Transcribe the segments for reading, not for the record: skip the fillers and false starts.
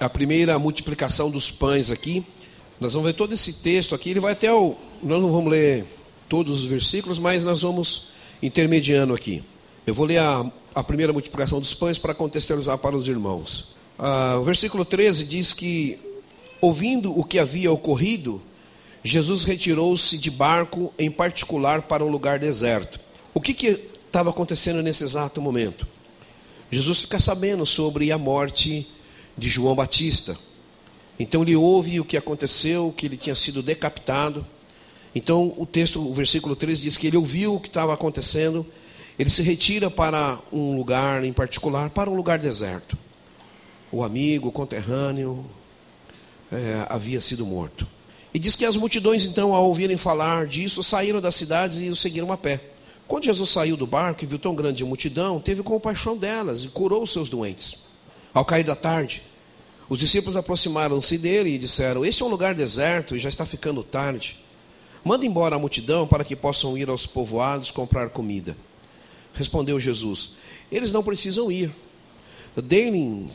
a primeira multiplicação dos pães aqui. Nós vamos ver todo esse texto aqui. Ele vai até o... Nós não vamos ler todos os versículos, mas nós vamos intermediando aqui. Eu vou ler a primeira multiplicação dos pães para contextualizar para os irmãos. O versículo 13 diz que, ouvindo o que havia ocorrido, Jesus retirou-se de barco, em particular, para um lugar deserto. O que estava acontecendo nesse exato momento? Jesus fica sabendo sobre a morte de João Batista. Então ele ouve o que aconteceu, que ele tinha sido decapitado. Então o versículo 13 diz que ele ouviu o que estava acontecendo. Ele se retira para um lugar em particular, para um lugar deserto. O amigo, o conterrâneo, havia sido morto. E diz que as multidões, então, ao ouvirem falar disso, saíram das cidades e o seguiram a pé. Quando Jesus saiu do barco e viu tão grande multidão, teve compaixão delas e curou os seus doentes. Ao cair da tarde, os discípulos aproximaram-se dele e disseram: este é um lugar deserto e já está ficando tarde. Manda embora a multidão para que possam ir aos povoados comprar comida. Respondeu Jesus: eles não precisam ir. Deem-lhes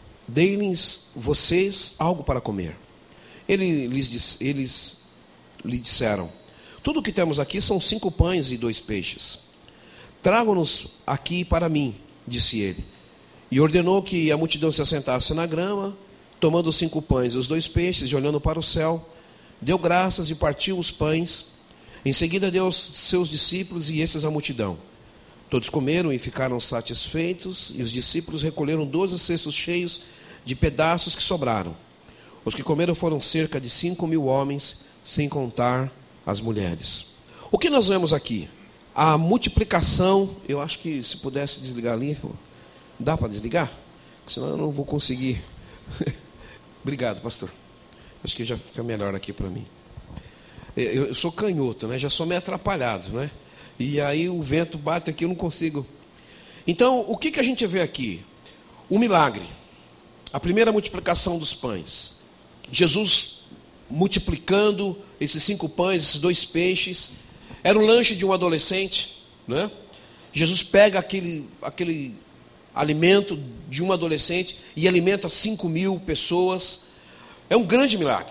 vocês algo para comer. Eles lhe disseram: tudo o que temos aqui são 5 pães e 2 peixes. Tragam-nos aqui para mim, disse ele. E ordenou que a multidão se assentasse na grama, tomando os 5 pães e os 2 peixes, e olhando para o céu, deu graças e partiu os pães. Em seguida deu aos seus discípulos e esses à multidão. Todos comeram e ficaram satisfeitos, e os discípulos recolheram 12 cestos cheios de pedaços que sobraram. Os que comeram foram cerca de 5.000 homens, sem contar as mulheres. O que nós vemos aqui? A multiplicação. Eu acho que se pudesse desligar ali. Dá para desligar? Senão eu não vou conseguir. Obrigado, pastor. Acho que já fica melhor aqui para mim. Eu sou canhoto, né? Já sou meio atrapalhado, né? E aí o vento bate aqui, eu não consigo. Então, o que a gente vê aqui? O milagre. A primeira multiplicação dos pães. Jesus multiplicando esses 5 pães, esses 2 peixes. Era o lanche de um adolescente, né? Jesus pega aquele alimento de um adolescente e alimenta 5.000 pessoas. É um grande milagre.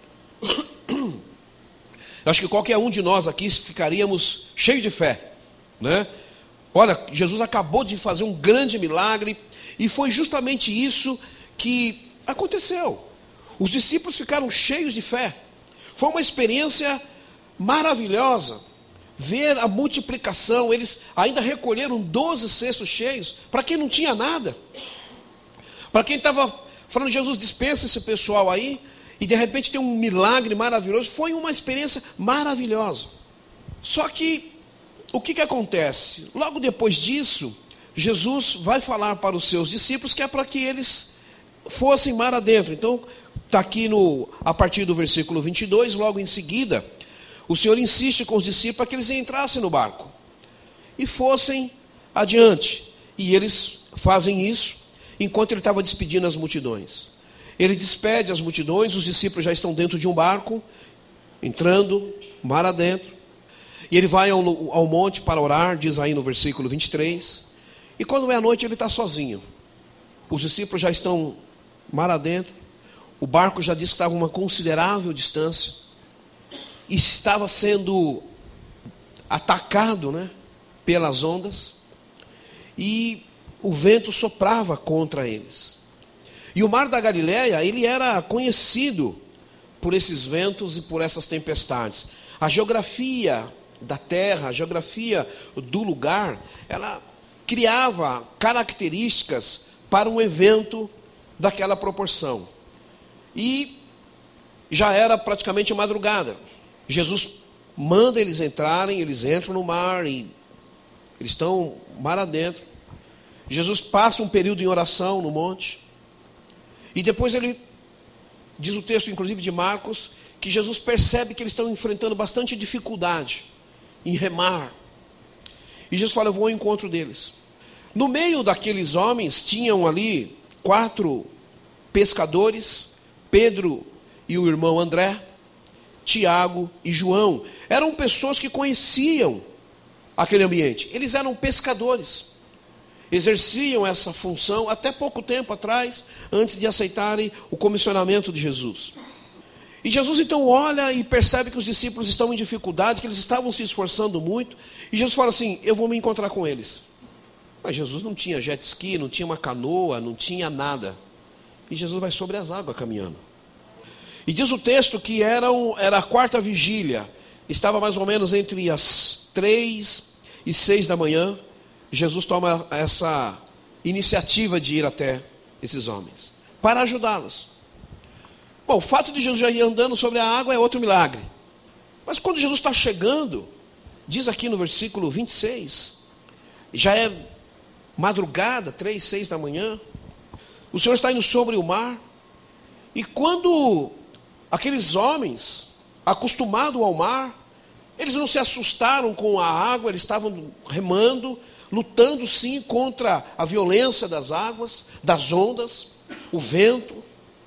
Eu acho que qualquer um de nós aqui ficaríamos cheios de fé, né? Olha, Jesus acabou de fazer um grande milagre e foi justamente isso que aconteceu. Os discípulos ficaram cheios de fé. Foi uma experiência maravilhosa ver a multiplicação. Eles ainda recolheram 12 cestos cheios para quem não tinha nada. Para quem estava falando: Jesus, dispensa esse pessoal aí, e de repente tem um milagre maravilhoso. Foi uma experiência maravilhosa. Só que o que acontece? Logo depois disso, Jesus vai falar para os seus discípulos que é para que eles fossem mar adentro. Então está aqui a partir do versículo 22, logo em seguida, o Senhor insiste com os discípulos para que eles entrassem no barco e fossem adiante. E eles fazem isso enquanto ele estava despedindo as multidões. Ele despede as multidões, os discípulos já estão dentro de um barco, entrando mar adentro. E ele vai ao monte para orar, diz aí no versículo 23. E quando é a noite, ele está sozinho. Os discípulos já estão mar adentro. O barco já diz que estava a uma considerável distância. E estava sendo atacado, né, pelas ondas. E o vento soprava contra eles. E o mar da Galileia, ele era conhecido por esses ventos e por essas tempestades. A geografia da terra, a geografia do lugar, ela criava características para um evento daquela proporção. E já era praticamente madrugada. Jesus manda eles entrarem, eles entram no mar e eles estão mar adentro. Jesus passa um período em oração no monte. E depois ele, diz o texto inclusive de Marcos, que Jesus percebe que eles estão enfrentando bastante dificuldade em remar. E Jesus fala: eu vou ao encontro deles. No meio daqueles homens tinham ali 4 pescadores, Pedro e o irmão André, Tiago e João. Eram pessoas que conheciam aquele ambiente. Eles eram pescadores. exerciam essa função até pouco tempo atrás, antes de aceitarem o comissionamento de Jesus. E Jesus então olha e percebe que os discípulos estão em dificuldade, que eles estavam se esforçando muito, e Jesus fala assim: eu vou me encontrar com eles. Mas Jesus não tinha jet ski, não tinha uma canoa, não tinha nada. E Jesus vai sobre as águas caminhando. E diz o texto que era a quarta vigília, estava mais ou menos entre as 3 e 6 da manhã. Jesus toma essa iniciativa de ir até esses homens, para ajudá-los. Bom, o fato de Jesus já ir andando sobre a água é outro milagre. Mas quando Jesus está chegando, diz aqui no versículo 26, já é madrugada, 3, 6 da manhã, o Senhor está indo sobre o mar, e quando aqueles homens, acostumados ao mar, eles não se assustaram com a água, eles estavam remando, lutando sim contra a violência das águas, das ondas, o vento.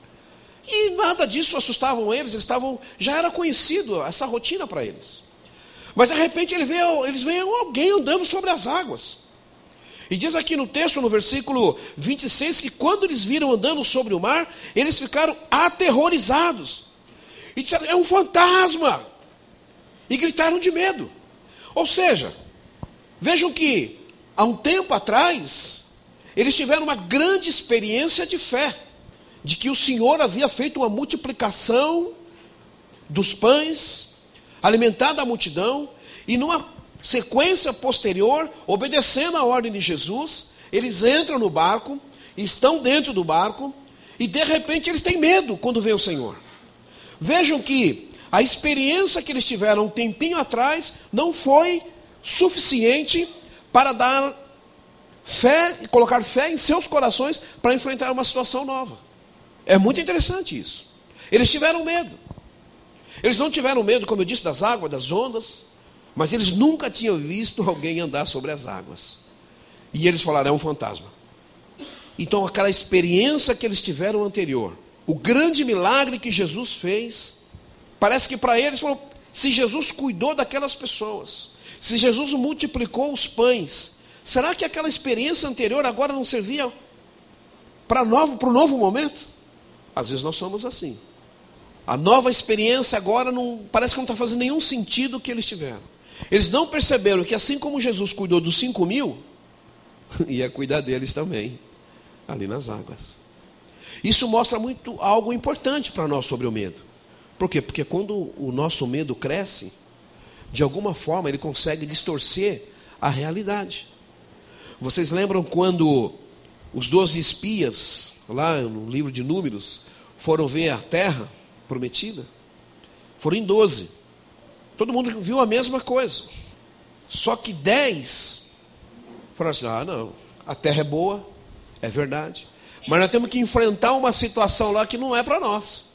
E nada disso assustavam eles estavam, já era conhecido essa rotina para eles. Mas de repente eles veem alguém andando sobre as águas. E diz aqui no texto, no versículo 26, que quando eles viram andando sobre o mar, eles ficaram aterrorizados. E disseram: é um fantasma! E gritaram de medo. Ou seja, vejam que há um tempo atrás, eles tiveram uma grande experiência de fé, de que o Senhor havia feito uma multiplicação dos pães, alimentado a multidão, e numa sequência posterior, obedecendo a ordem de Jesus, eles entram no barco, estão dentro do barco, e de repente eles têm medo quando vê o Senhor. Vejam que a experiência que eles tiveram um tempinho atrás não foi suficiente para dar fé e colocar fé em seus corações para enfrentar uma situação nova. É muito interessante isso. Eles tiveram medo. Eles não tiveram medo, como eu disse, das águas, das ondas, mas eles nunca tinham visto alguém andar sobre as águas. E eles falaram: é um fantasma. Então aquela experiência que eles tiveram anterior, o grande milagre que Jesus fez, parece que para eles, se Jesus cuidou daquelas pessoas, se Jesus multiplicou os pães, será que aquela experiência anterior agora não servia para o novo momento? Às vezes nós somos assim. A nova experiência agora parece que não está fazendo nenhum sentido o que eles tiveram. Eles não perceberam que assim como Jesus cuidou dos 5.000, ia cuidar deles também, ali nas águas. Isso mostra algo importante para nós sobre o medo. Por quê? Porque quando o nosso medo cresce, de alguma forma ele consegue distorcer a realidade. Vocês lembram quando os 12 espias, lá no livro de Números, foram ver a terra prometida? Foram em 12. Todo mundo viu a mesma coisa. Só que 10 falaram assim: ah, não, a terra é boa, é verdade, mas nós temos que enfrentar uma situação lá que não é para nós.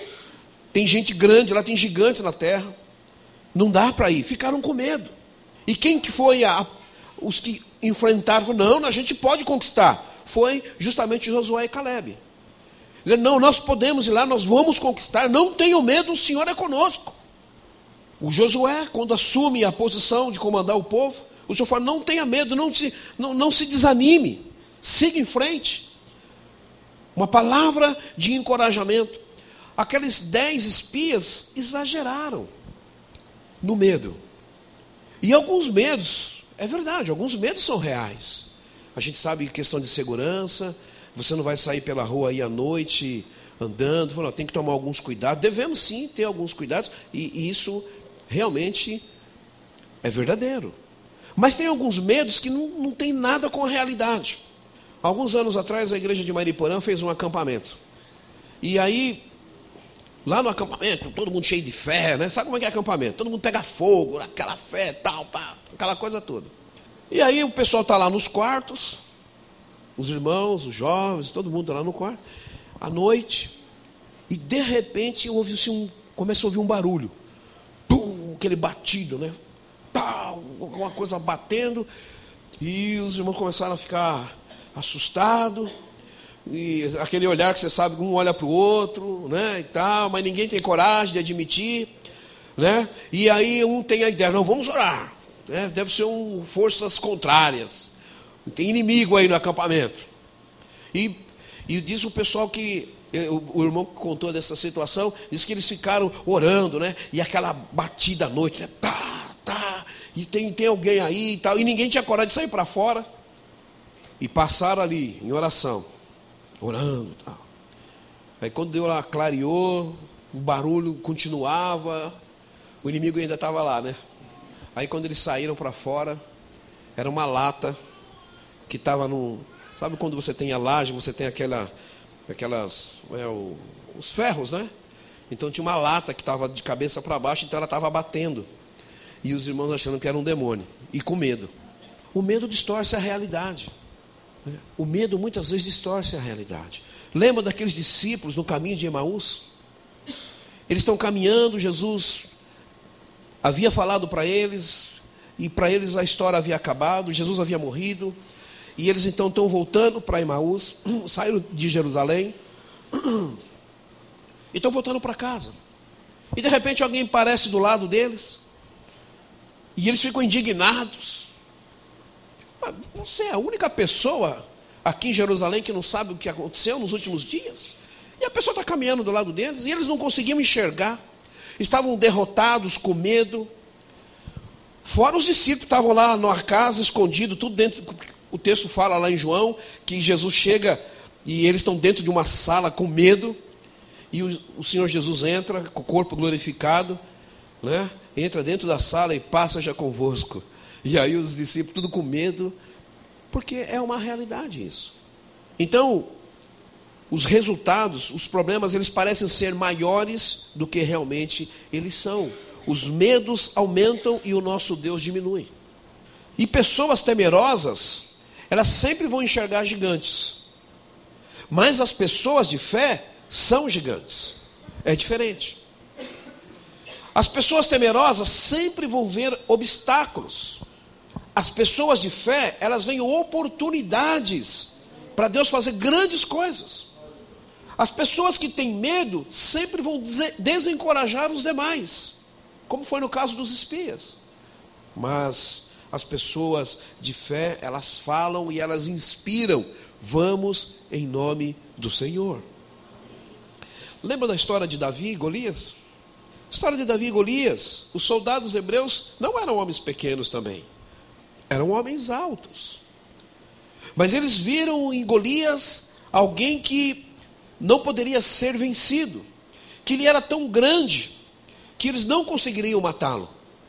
Tem gente grande lá, tem gigantes na terra, não dá para ir. Ficaram com medo. E quem que foi os que enfrentaram? Não, a gente pode conquistar. Foi justamente Josué e Calebe. Dizer: não, nós podemos ir lá, nós vamos conquistar, não tenham medo, o Senhor é conosco. O Josué, quando assume a posição de comandar o povo, o Senhor fala: não tenha medo, não se desanime, siga em frente. Uma palavra de encorajamento. Aqueles 10 espias exageraram no medo. E alguns medos, é verdade, alguns medos são reais. A gente sabe questão de segurança. Você não vai sair pela rua aí à noite andando. Tem que tomar alguns cuidados. Devemos sim ter alguns cuidados. E isso realmente é verdadeiro. Mas tem alguns medos que não tem nada com a realidade. Alguns anos atrás a igreja de Mariporã fez um acampamento. E aí, lá no acampamento, todo mundo cheio de fé, né? Sabe como é que é acampamento? Todo mundo pega fogo, aquela fé, tal, pá, aquela coisa toda. E aí o pessoal está lá nos quartos, os irmãos, os jovens, todo mundo está lá no quarto, à noite, e de repente começa a ouvir um barulho, pum, aquele batido, né? Pau, alguma coisa batendo, e os irmãos começaram a ficar assustados, e aquele olhar que você sabe, um olha para o outro, né, e tal, mas ninguém tem coragem de admitir, né? E aí um tem a ideia: não, vamos orar, né? Deve ser forças contrárias, Tem inimigo aí no acampamento. E diz o pessoal que, o irmão que contou dessa situação, disse que eles ficaram orando, né? E aquela batida à noite, né? E tem alguém aí e tal. E ninguém tinha coragem de sair para fora. E passaram ali em oração, orando e tal. Aí quando deu lá, clareou, o barulho continuava, o inimigo ainda estava lá, né? Aí quando eles saíram para fora, era uma lata que estava no... Sabe quando você tem a laje, você tem os ferros, né? Então tinha uma lata que estava de cabeça para baixo, então ela estava batendo. E os irmãos achando que era um demônio. E com medo. O medo distorce a realidade. O medo muitas vezes distorce a realidade. Lembra daqueles discípulos no caminho de Emaús? Eles estão caminhando, Jesus havia falado para eles, e para eles a história havia acabado, Jesus havia morrido, e eles então estão voltando para Emaús, saíram de Jerusalém, e estão voltando para casa. E de repente alguém aparece do lado deles, e eles ficam indignados. Você é a única pessoa aqui em Jerusalém que não sabe o que aconteceu nos últimos dias? E a pessoa está caminhando do lado deles, e eles não conseguiam enxergar, estavam derrotados, com medo. Fora os discípulos, estavam lá na casa, escondidos, tudo dentro. O texto fala lá em João, que Jesus chega, e eles estão dentro de uma sala com medo, e o Senhor Jesus entra, com o corpo glorificado, né? Entra dentro da sala e passa já convosco. E aí os discípulos, tudo com medo, porque é uma realidade isso. Então, os resultados, os problemas, eles parecem ser maiores do que realmente eles são. Os medos aumentam e o nosso Deus diminui. E pessoas temerosas, elas sempre vão enxergar gigantes. Mas as pessoas de fé são gigantes. É diferente. As pessoas temerosas sempre vão ver obstáculos. As pessoas de fé, elas veem oportunidades para Deus fazer grandes coisas. As pessoas que têm medo sempre vão desencorajar os demais, como foi no caso dos espias. Mas as pessoas de fé, elas falam e elas inspiram. Vamos em nome do Senhor. Lembra da história de Davi e Golias? A história de Davi e Golias, os soldados hebreus não eram homens pequenos também. Eram homens altos. Mas eles viram em Golias alguém que não poderia ser vencido. Que ele era tão grande que eles não conseguiriam matá-lo.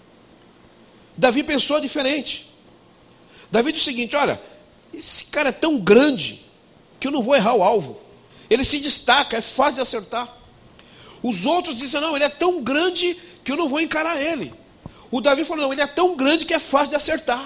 Davi pensou diferente. Davi disse o seguinte: olha, esse cara é tão grande que eu não vou errar o alvo. Ele se destaca, é fácil de acertar. Os outros dizem: não, ele é tão grande que eu não vou encarar ele. O Davi falou: não, ele é tão grande que é fácil de acertar.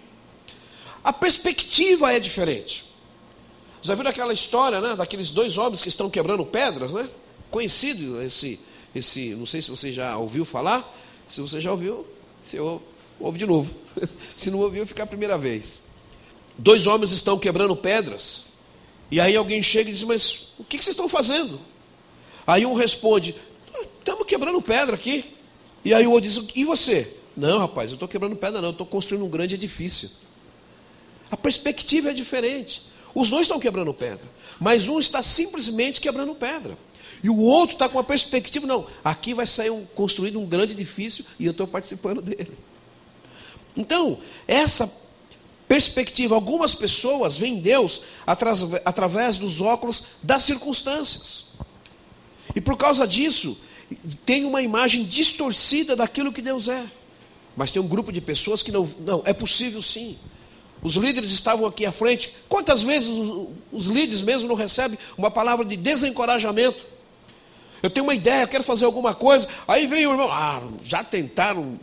A perspectiva é diferente. Já viram aquela história, né, daqueles dois homens que estão quebrando pedras, né? Conhecido esse, não sei se você já ouviu falar. Se você já ouviu, você ouve de novo. Se não ouviu, fica a primeira vez. Dois homens estão quebrando pedras. E aí alguém chega e diz: mas o que vocês estão fazendo? Aí um responde: estamos quebrando pedra aqui. E aí o outro diz: e você? Não, rapaz, eu estou quebrando pedra não, eu estou construindo um grande edifício. A perspectiva é diferente. Os dois estão quebrando pedra, mas um está simplesmente quebrando pedra. E o outro está com uma perspectiva: não, aqui vai sair construído um grande edifício e eu estou participando dele. Então, essa perspectiva, algumas pessoas veem Deus através dos óculos das circunstâncias. E por causa disso, tem uma imagem distorcida daquilo que Deus é. Mas tem um grupo de pessoas que não, é possível sim. Os líderes estavam aqui à frente. Quantas vezes os líderes mesmo não recebem uma palavra de desencorajamento? Eu tenho uma ideia, quero fazer alguma coisa. Aí vem o irmão: já tentaram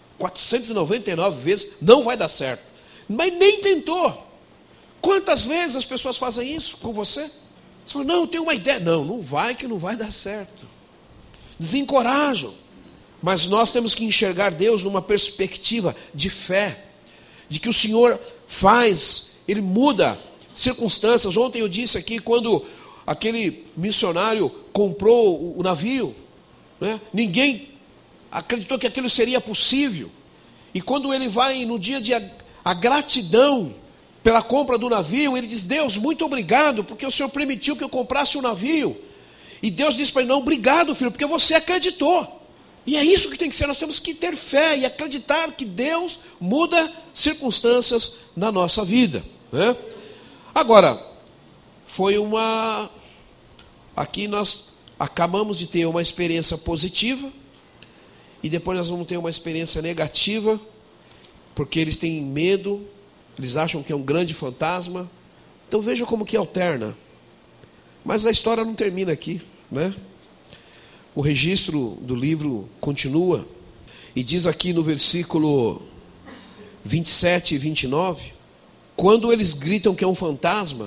499 vezes, não vai dar certo. Mas nem tentou. Quantas vezes as pessoas fazem isso com você? Você fala: não, eu tenho uma ideia. Não vai que não vai dar certo. Desencorajam. Mas nós temos que enxergar Deus numa perspectiva de fé. De que o Senhor faz, Ele muda circunstâncias. Ontem eu disse aqui, quando aquele missionário comprou o navio, né, ninguém acreditou que aquilo seria possível. E quando ele vai no dia de a gratidão, pela compra do navio, ele diz: Deus, muito obrigado, porque o Senhor permitiu que eu comprasse o navio. E Deus disse para ele: não, obrigado, filho, porque você acreditou. E é isso que tem que ser, nós temos que ter fé e acreditar que Deus muda circunstâncias na nossa vida, né? Agora, aqui nós acabamos de ter uma experiência positiva, e depois nós vamos ter uma experiência negativa, porque eles têm medo, eles acham que é um grande fantasma. Então veja como que alterna. Mas a história não termina aqui, né? O registro do livro continua, e diz aqui no versículo 27 e 29, quando eles gritam que é um fantasma,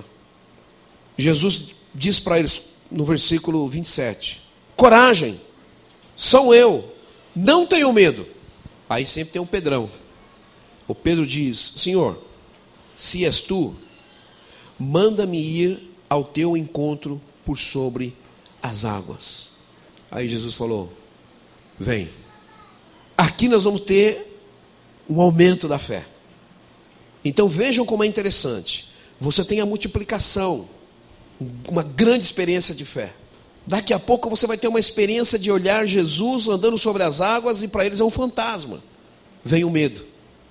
Jesus diz para eles, no versículo 27, coragem, sou eu, não tenham medo. Aí sempre tem um Pedrão. O Pedro diz: Senhor, se és tu, manda-me ir ao teu encontro por sobre as águas. Aí Jesus falou: vem. Aqui nós vamos ter um aumento da fé. Então vejam como é interessante. Você tem a multiplicação, uma grande experiência de fé. Daqui a pouco você vai ter uma experiência de olhar Jesus andando sobre as águas, e para eles é um fantasma. Vem o medo.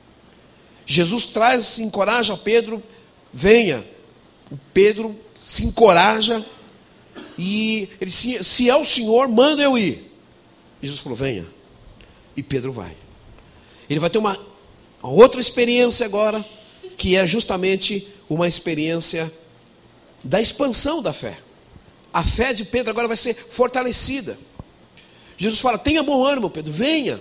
Jesus traz, encoraja Pedro, venha. O Pedro se encoraja, e ele disse: se é o Senhor, manda eu ir. Jesus falou: venha. E Pedro vai. Ele vai ter uma outra experiência agora, que é justamente uma experiência da expansão da fé. A fé de Pedro agora vai ser fortalecida. Jesus fala: tenha bom ânimo, Pedro, venha.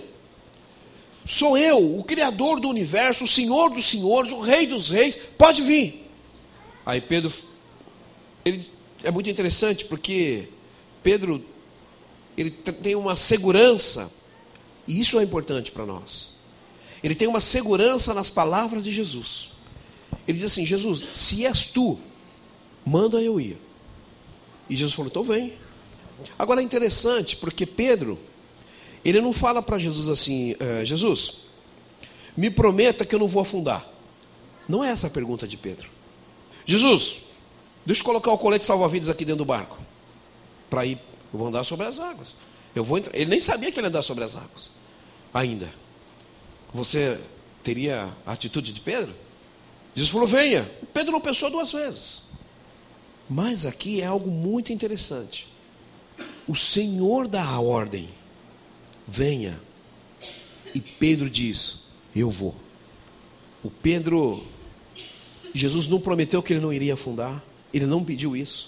Sou eu, o Criador do universo, o Senhor dos senhores, o Rei dos reis, pode vir. Aí Pedro, ele é muito interessante, porque Pedro, ele tem uma segurança, e isso é importante para nós. Ele tem uma segurança nas palavras de Jesus. Ele diz assim: Jesus, se és tu, manda eu ir. E Jesus falou: então vem. Agora é interessante, porque Pedro, ele não fala para Jesus assim: Jesus, me prometa que eu não vou afundar. Não é essa a pergunta de Pedro. Jesus, deixa eu colocar o colete salva-vidas aqui dentro do barco, para ir, eu vou andar sobre as águas. Eu vou entrar. Ele nem sabia que ele ia andar sobre as águas ainda. Você teria a atitude de Pedro? Jesus falou: venha. Pedro não pensou duas vezes. Mas aqui é algo muito interessante. O Senhor dá a ordem: venha. E Pedro diz: eu vou. O Pedro, Jesus não prometeu que ele não iria afundar. Ele não pediu isso.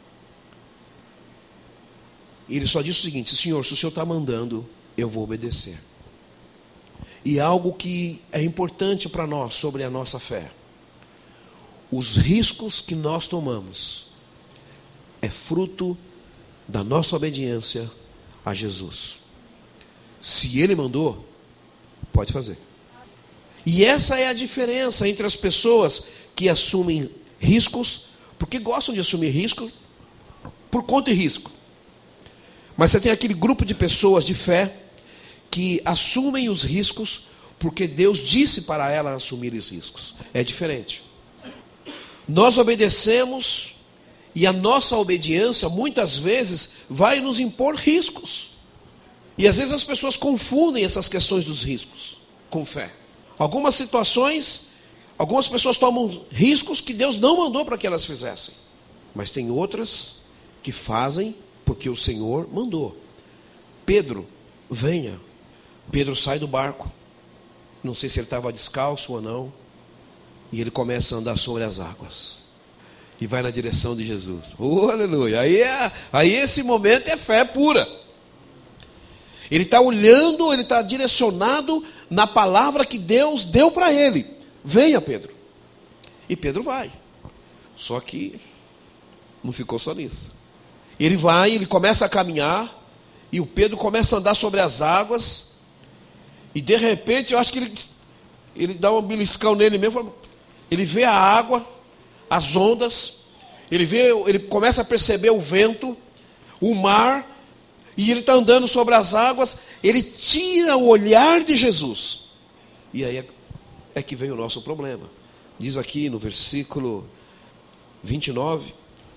Ele só disse o seguinte: Senhor, se o Senhor está mandando, eu vou obedecer. E algo que é importante para nós sobre a nossa fé: os riscos que nós tomamos é fruto da nossa obediência a Jesus. Se Ele mandou, pode fazer. E essa é a diferença entre as pessoas que assumem riscos, porque gostam de assumir risco por conta e risco. Mas você tem aquele grupo de pessoas de fé que assumem os riscos porque Deus disse para elas assumir os riscos. É diferente. Nós obedecemos, e a nossa obediência muitas vezes vai nos impor riscos. E às vezes as pessoas confundem essas questões dos riscos com fé. Algumas situações, algumas pessoas tomam riscos que Deus não mandou para que elas fizessem. Mas tem outras que fazem porque o Senhor mandou. Pedro, venha. Pedro sai do barco. Não sei se ele estava descalço ou não. E ele começa a andar sobre as águas. E vai na direção de Jesus. Oh, aleluia. Aí esse momento é fé pura. Ele está olhando, ele está direcionado na palavra que Deus deu para ele. Venha, Pedro. E Pedro vai. Só que não ficou só nisso. Ele vai, ele começa a caminhar, e o Pedro começa a andar sobre as águas, e de repente, eu acho que ele dá um beliscão nele mesmo, ele vê a água, as ondas, ele começa a perceber o vento, o mar, e ele está andando sobre as águas, ele tira o olhar de Jesus. E aí é que vem o nosso problema. Diz aqui no versículo 29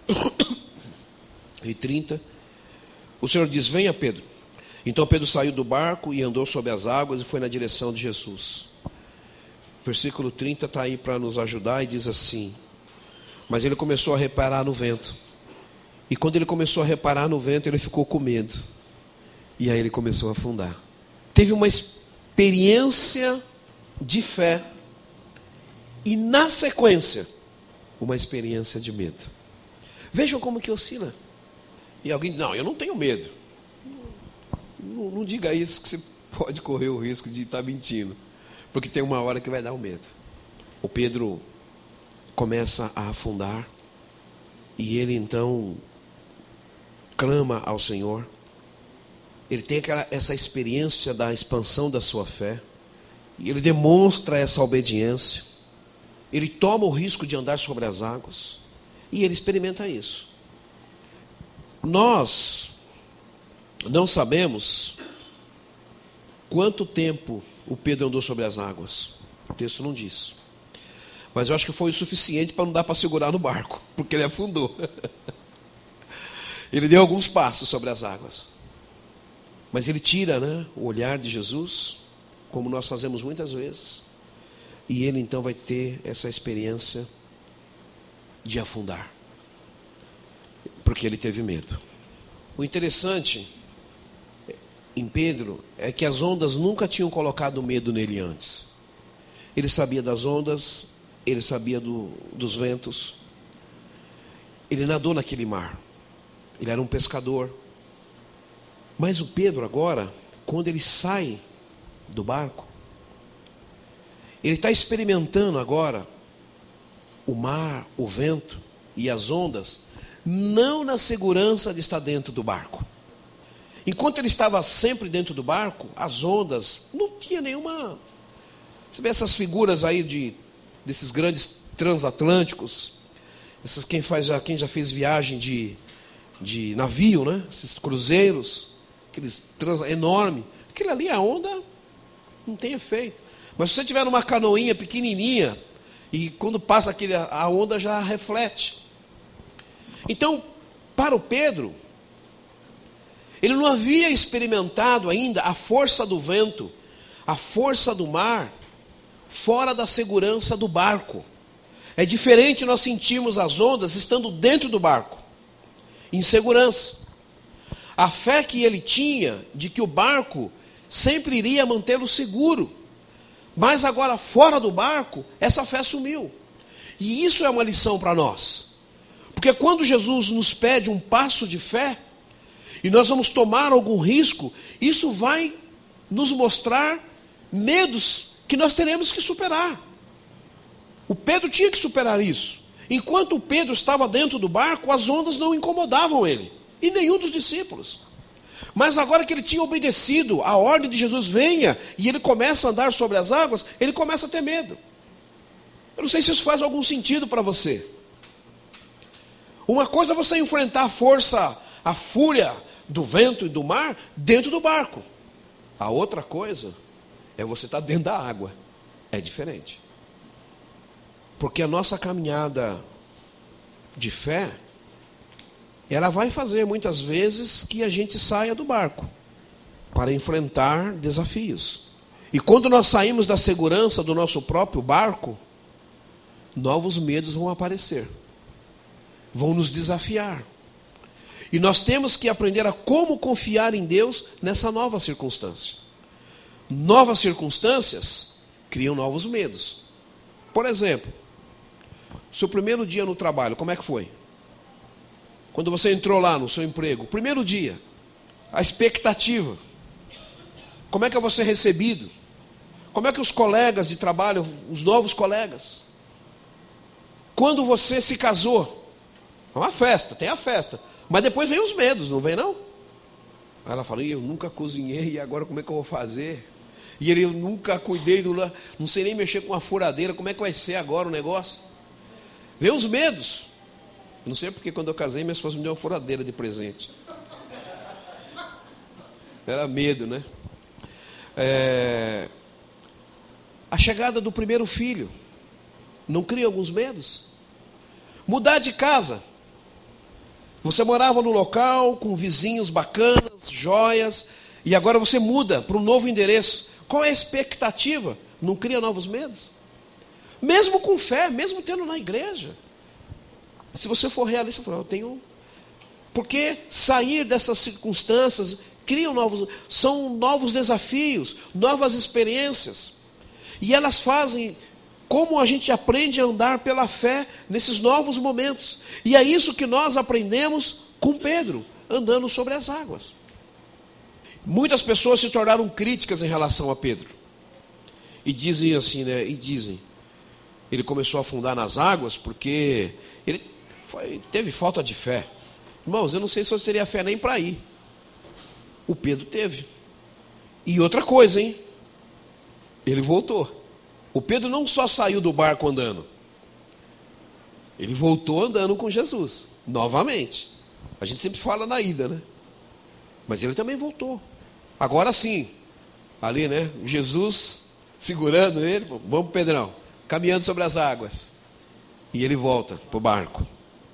e 30, o Senhor diz: venha, Pedro. Então Pedro saiu do barco e andou sobre as águas e foi na direção de Jesus. Versículo 30 está aí para nos ajudar e diz assim: mas ele começou a reparar no vento. E quando ele começou a reparar no vento, ele ficou com medo. E aí ele começou a afundar. Teve uma experiência de fé. E na sequência, uma experiência de medo. Vejam como que oscila. E alguém diz: não, eu não tenho medo. Não diga isso, que você pode correr o risco de estar mentindo. Porque tem uma hora que vai dar o medo. O Pedro começa a afundar. E ele então clama ao Senhor. Ele tem essa experiência da expansão da sua fé. E ele demonstra essa obediência. Ele toma o risco de andar sobre as águas. E ele experimenta isso. Nós não sabemos quanto tempo o Pedro andou sobre as águas. O texto não diz. Mas eu acho que foi o suficiente para não dar para segurar no barco, porque ele afundou. Ele deu alguns passos sobre as águas. Mas ele tira, o olhar de Jesus, como nós fazemos muitas vezes. E ele então vai ter essa experiência de afundar. Porque ele teve medo. O interessante em Pedro é que as ondas nunca tinham colocado medo nele antes. Ele sabia das ondas, ele sabia dos ventos. Ele nadou naquele mar. Ele era um pescador. Mas o Pedro agora, quando ele sai do barco, ele está experimentando agora o mar, o vento e as ondas, não na segurança de estar dentro do barco. Enquanto ele estava sempre dentro do barco, as ondas não tinha nenhuma. Você vê essas figuras aí desses grandes transatlânticos, quem já fez viagem de navio, esses cruzeiros, aqueles enormes, aquilo ali, a onda não tem efeito. Mas se você tiver numa canoinha pequenininha, e quando passa a onda já reflete. Então, para o Pedro, ele não havia experimentado ainda a força do vento, a força do mar, fora da segurança do barco. É diferente nós sentirmos as ondas estando dentro do barco, em segurança. A fé que ele tinha de que o barco sempre iria mantê-lo seguro. Mas agora, fora do barco, essa fé sumiu. E isso é uma lição para nós. Porque quando Jesus nos pede um passo de fé, e nós vamos tomar algum risco, isso vai nos mostrar medos que nós teremos que superar. O Pedro tinha que superar isso. Enquanto o Pedro estava dentro do barco, as ondas não incomodavam ele, e nenhum dos discípulos. Mas agora que ele tinha obedecido a ordem de Jesus, venha, e ele começa a andar sobre as águas, ele começa a ter medo. Eu não sei se isso faz algum sentido para você. Uma coisa é você enfrentar a força, a fúria do vento e do mar dentro do barco. A outra coisa é você estar dentro da água. É diferente. Porque a nossa caminhada de fé, ela vai fazer muitas vezes que a gente saia do barco para enfrentar desafios. E quando nós saímos da segurança do nosso próprio barco, novos medos vão aparecer. Vão nos desafiar. E nós temos que aprender a como confiar em Deus nessa nova circunstância. Novas circunstâncias criam novos medos. Por exemplo, seu primeiro dia no trabalho, como é que foi? Quando você entrou lá no seu emprego, primeiro dia, a expectativa. Como é que eu vou ser recebido? Como é que os colegas de trabalho, os novos colegas? Quando você se casou, é uma festa, tem a festa. Mas depois vem os medos, não vem não? Aí ela fala: eu nunca cozinhei, e agora como é que eu vou fazer? E eu nunca cuidei não sei nem mexer com uma furadeira, como é que vai ser agora o negócio? Vem os medos. Eu não sei porque quando eu casei, minha esposa me deu uma furadeira de presente. Era medo, né? A chegada do primeiro filho. Não cria alguns medos? Mudar de casa. Você morava no local com vizinhos bacanas, joias, e agora você muda para um novo endereço. Qual é a expectativa? Não cria novos medos? Mesmo com fé, mesmo tendo na igreja. Se você for realista, eu tenho... Porque sair dessas circunstâncias são novos desafios, novas experiências. E elas fazem como a gente aprende a andar pela fé nesses novos momentos. E é isso que nós aprendemos com Pedro, andando sobre as águas. Muitas pessoas se tornaram críticas em relação a Pedro. E dizem assim, né? Ele começou a afundar nas águas porque ele teve falta de fé. Irmãos, eu não sei se eu teria fé nem para ir. O Pedro teve. E outra coisa, hein? Ele voltou. O Pedro não só saiu do barco andando. Ele voltou andando com Jesus. Novamente. A gente sempre fala na ida, né? Mas ele também voltou. Agora sim. Ali, né? Jesus segurando ele. Vamos, Pedrão. Caminhando sobre as águas. E ele volta para o barco.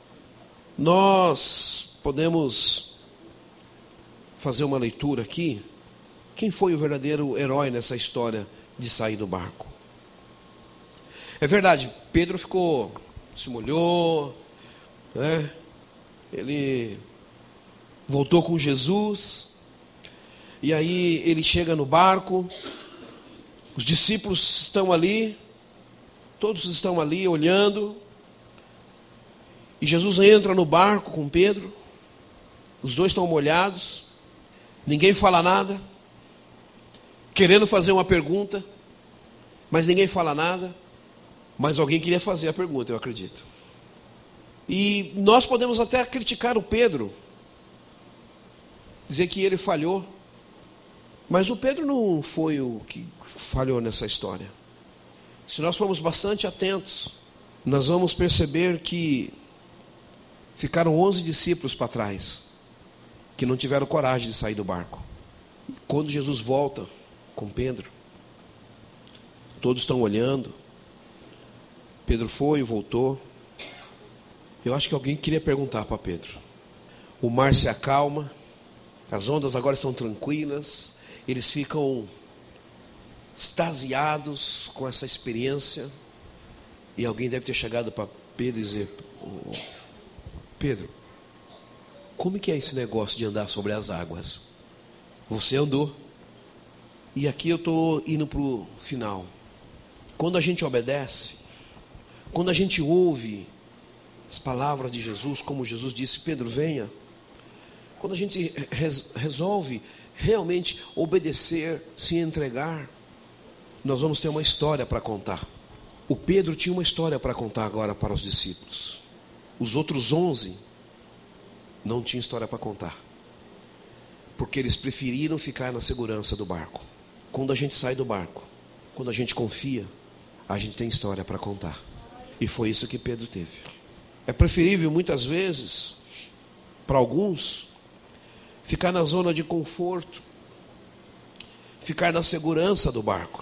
Nós podemos fazer uma leitura aqui. Quem foi o verdadeiro herói nessa história de sair do barco? É verdade, Pedro se molhou, né? Ele voltou com Jesus, e aí ele chega no barco, os discípulos estão ali, todos estão ali olhando, e Jesus entra no barco com Pedro, os dois estão molhados, ninguém fala nada, querendo fazer uma pergunta, mas ninguém fala nada. Mas alguém queria fazer a pergunta, eu acredito. E nós podemos até criticar o Pedro, dizer que ele falhou. Mas o Pedro não foi o que falhou nessa história. Se nós formos bastante atentos, nós vamos perceber que ficaram 11 discípulos para trás, que não tiveram coragem de sair do barco. Quando Jesus volta com Pedro, todos estão olhando. Pedro foi e voltou. Eu acho que alguém queria perguntar para Pedro. O mar se acalma, as ondas agora estão tranquilas, eles ficam extasiados com essa experiência. E alguém deve ter chegado para Pedro e dizer: Pedro, como que é esse negócio de andar sobre as águas? Você andou. E aqui eu estou indo para o final. Quando a gente obedece, quando a gente ouve as palavras de Jesus, como Jesus disse: Pedro, venha. Quando a gente resolve realmente obedecer, se entregar, nós vamos ter uma história para contar. O Pedro tinha uma história para contar agora para os discípulos. Os outros 11 não tinham história para contar, porque eles preferiram ficar na segurança do barco. Quando a gente sai do barco, quando a gente confia, a gente tem história para contar. E foi isso que Pedro teve. É preferível muitas vezes, para alguns, ficar na zona de conforto, ficar na segurança do barco.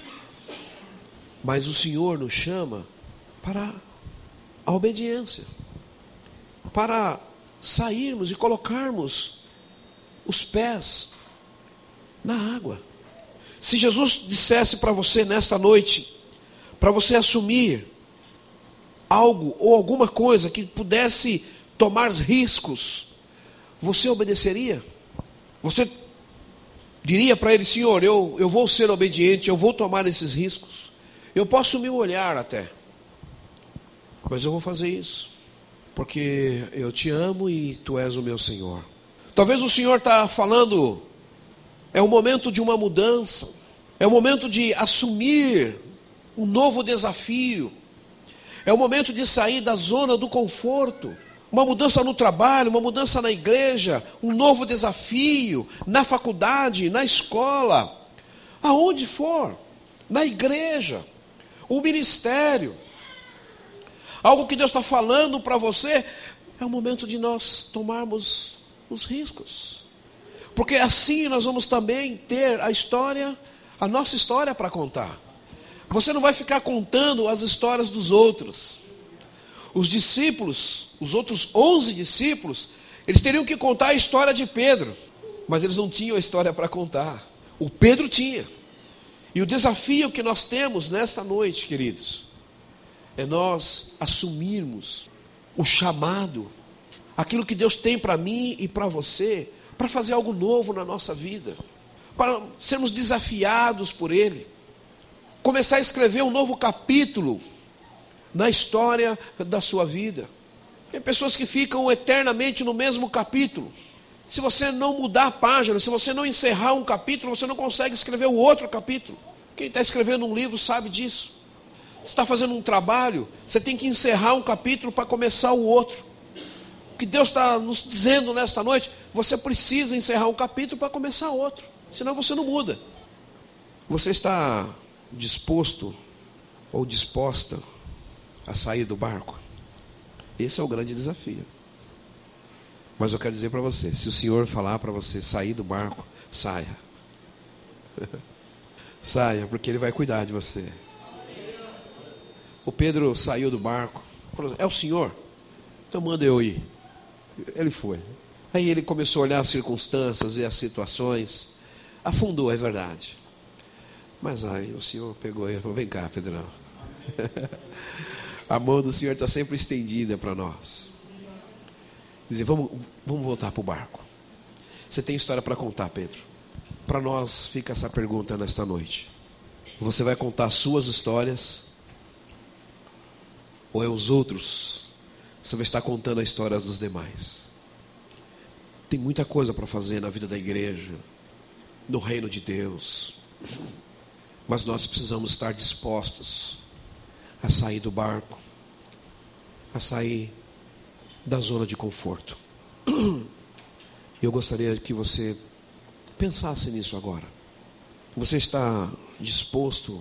Mas o Senhor nos chama para a obediência, para sairmos e colocarmos os pés na água. Se Jesus dissesse para você nesta noite, para você assumir algo ou alguma coisa que pudesse tomar riscos, você obedeceria? Você diria para ele: Senhor, eu vou ser obediente, eu vou tomar esses riscos, eu posso me molhar até, mas eu vou fazer isso, porque eu te amo e tu és o meu Senhor. Talvez o Senhor está falando, é o momento de uma mudança, é o momento de assumir um novo desafio, é o momento de sair da zona do conforto, uma mudança no trabalho, uma mudança na igreja, um novo desafio, na faculdade, na escola, aonde for, na igreja, o ministério, algo que Deus está falando para você. É o momento de nós tomarmos os riscos, porque assim nós vamos também ter a nossa história para contar. Você não vai ficar contando as histórias dos outros. Os discípulos, os outros 11 discípulos, eles teriam que contar a história de Pedro, mas eles não tinham a história para contar. O Pedro tinha. E o desafio que nós temos nesta noite, queridos, é nós assumirmos o chamado, aquilo que Deus tem para mim e para você, para fazer algo novo na nossa vida, para sermos desafiados por Ele, começar a escrever um novo capítulo na história da sua vida. Tem pessoas que ficam eternamente no mesmo capítulo. Se você não mudar a página, se você não encerrar um capítulo, você não consegue escrever o outro capítulo. Quem está escrevendo um livro sabe disso. Você está fazendo um trabalho, você tem que encerrar um capítulo para começar o outro. O que Deus está nos dizendo nesta noite, você precisa encerrar um capítulo para começar outro, senão você não muda. Você está disposto ou disposta a sair do barco? Esse é o grande desafio. Mas eu quero dizer para você, se o Senhor falar para você sair do barco, saia. Saia, porque Ele vai cuidar de você. O Pedro saiu do barco, falou: é o Senhor? Então manda eu ir. Ele foi. Aí ele começou a olhar as circunstâncias e as situações. Afundou, é verdade. Mas aí o Senhor pegou ele e falou: vem cá, Pedrão. A mão do Senhor está sempre estendida para nós. Dizer, vamos voltar para o barco. Você tem história para contar, Pedro? Para nós fica essa pergunta nesta noite. Você vai contar suas histórias? Ou é os outros? Você vai estar contando a história dos demais? Tem muita coisa para fazer na vida da igreja, no reino de Deus. Mas nós precisamos estar dispostos a sair do barco, a sair da zona de conforto. Eu gostaria que você pensasse nisso agora. Você está disposto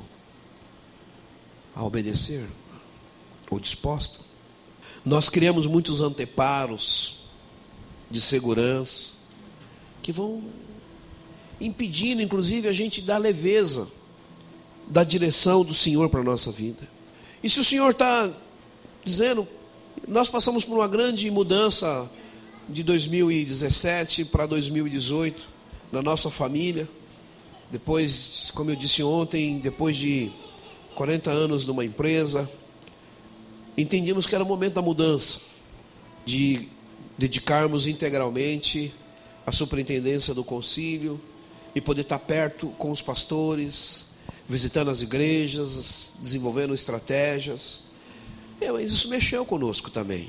a obedecer? Ou disposto? Nós criamos muitos anteparos de segurança que vão impedindo, inclusive, a gente dar leveza da direção do Senhor para a nossa vida. E se o Senhor está dizendo, nós passamos por uma grande mudança de 2017 para 2018 na nossa família. Depois, como eu disse ontem, depois de 40 anos numa empresa, entendemos que era o momento da mudança, de dedicarmos integralmente à superintendência do concílio e poder estar perto com os pastores, visitando as igrejas, desenvolvendo estratégias. Mas isso mexeu conosco também.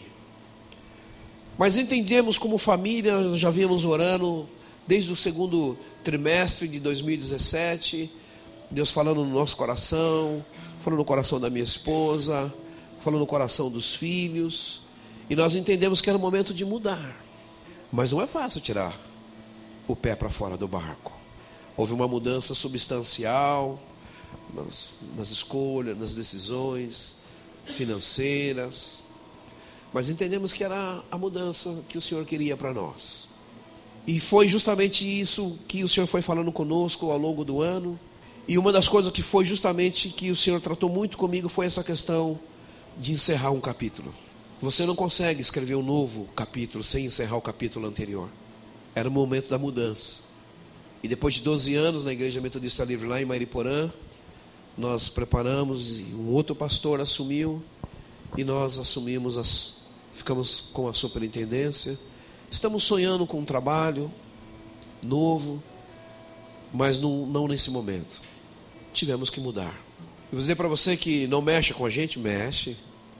Mas entendemos como família, nós já vínhamos orando desde o segundo trimestre de 2017, Deus falando no nosso coração, falando no coração da minha esposa, falando no coração dos filhos, e nós entendemos que era o momento de mudar. Mas não é fácil tirar o pé para fora do barco. Houve uma mudança substancial nas escolhas, nas decisões financeiras, mas entendemos que era a mudança que o Senhor queria para nós. E foi justamente isso que o Senhor foi falando conosco ao longo do ano. E uma das coisas que foi justamente que o Senhor tratou muito comigo foi essa questão de encerrar um capítulo. Você não consegue escrever um novo capítulo sem encerrar o capítulo anterior. Era o momento da mudança. E depois de 12 anos na Igreja Metodista Livre lá em Mariporã, nós preparamos e um outro pastor assumiu e nós assumimos, ficamos com a superintendência. Estamos sonhando com um trabalho novo, mas não nesse momento. Tivemos que mudar. Eu vou dizer para você que não mexe com a gente, mexe.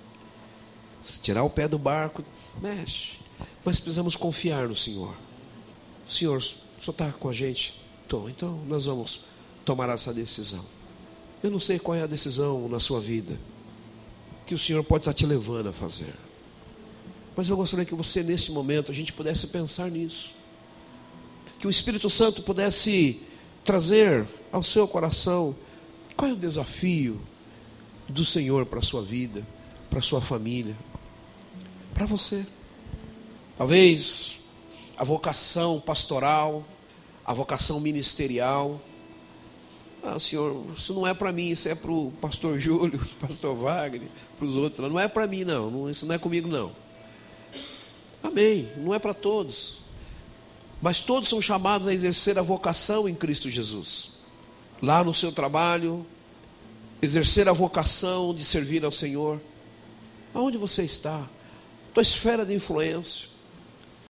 Se tirar o pé do barco, mexe. Mas precisamos confiar no Senhor. Senhor, o Senhor está com a gente? Então nós vamos tomar essa decisão. Eu não sei qual é a decisão na sua vida que o Senhor pode estar te levando a fazer. Mas eu gostaria que você, nesse momento, a gente pudesse pensar nisso. Que o Espírito Santo pudesse trazer ao seu coração qual é o desafio do Senhor para a sua vida, para a sua família, para você. Talvez a vocação pastoral, a vocação ministerial, Ah, senhor, isso não é para mim, isso é para o pastor Júlio, pastor Wagner, para os outros. Não é para mim, não, isso não é comigo, não. Amém, não é para todos. Mas todos são chamados a exercer a vocação em Cristo Jesus. Lá no seu trabalho, exercer a vocação de servir ao Senhor. Aonde você está? Tua esfera de influência.